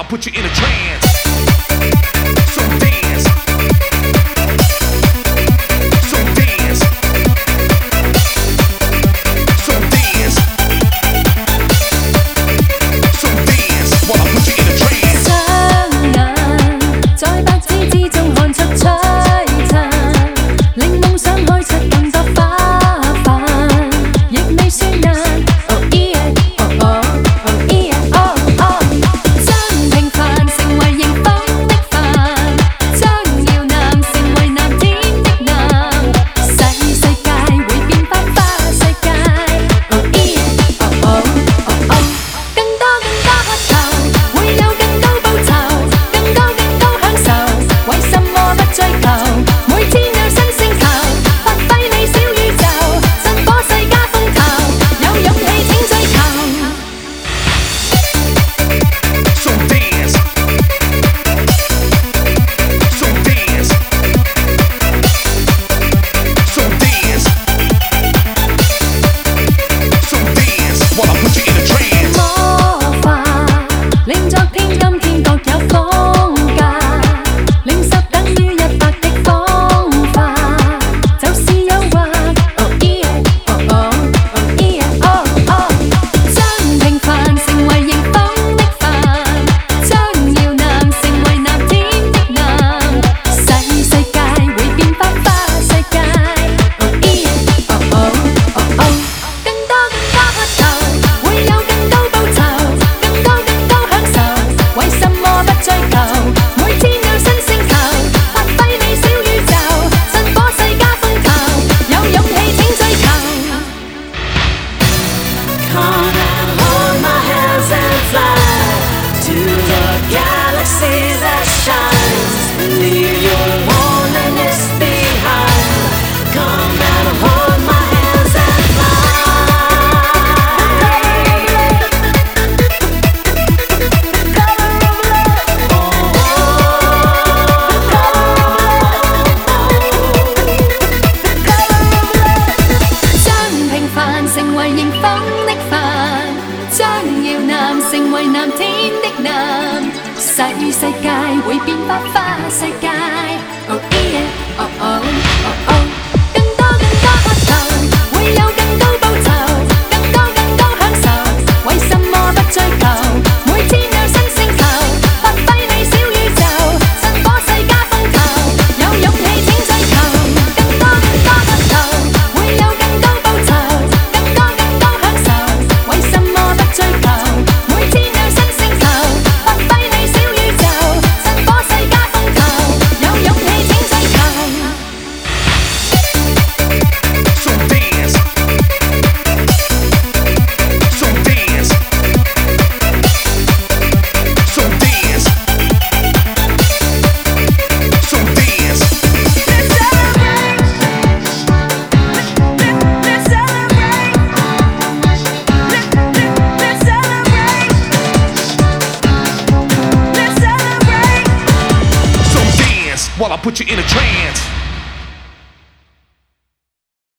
put you in a trance. So dance. So dance. So dance. So dance while I put you in a trance. 雙眼在白紙之中看出璀璨，令夢想開出更多花瓣，亦未算難。Oh yeah, oh oh, oh yeah, oh oh。將平凡成為迎風的帆，將搖籃成為藍天的藍，細世界會變花花世界。Oh yeah, oh oh, oh oh。更多渴求，會有更高報酬，更高享受，為什麼不追求？每天有新星球，發揮你小宇宙，振火世家風頭，有勇氣請追求。 So dance. So dance. So dance. So dance while I put you in a trance. 魔法令昨天今天各有風格，令十等於一百的方法，就是誘惑。Oh yeah, oh oh, oh yeah, oh oh。將平凡成為迎風的帆，將搖籃成為藍天的藍，細世界會變花花世界。Oh yeah, oh oh, oh oh。更多渴求，會有更高報酬，更高享受，為什麼不追求？每天有新星球，發揮你小宇宙，振火世家風頭，有勇氣請追求。 Come and hold my hands and fly to the galaxy that shines. Leave your loneliness behind. Come and hold my hands and fly. 將平凡成為迎風的帆，將搖籃成為藍天的藍，細世界會變花花世界。Oh yeah, oh oh, oh oh。更多渴求，會有更高報酬，更高享受，為什麼不追求？每天有新星球，發揮你小宇宙，振火世家風頭，有勇氣請追求。更多渴求，會有更高報酬，更享受，為什麼不追求？每天有新星球，發揮你小宇宙，振火世家風頭，有勇氣請追求。 So dance. So dance. So dance. So dance. Let's celebrate. Let's celebrate. Let's celebrate. Let's celebrate. So dance while I put you in a trance.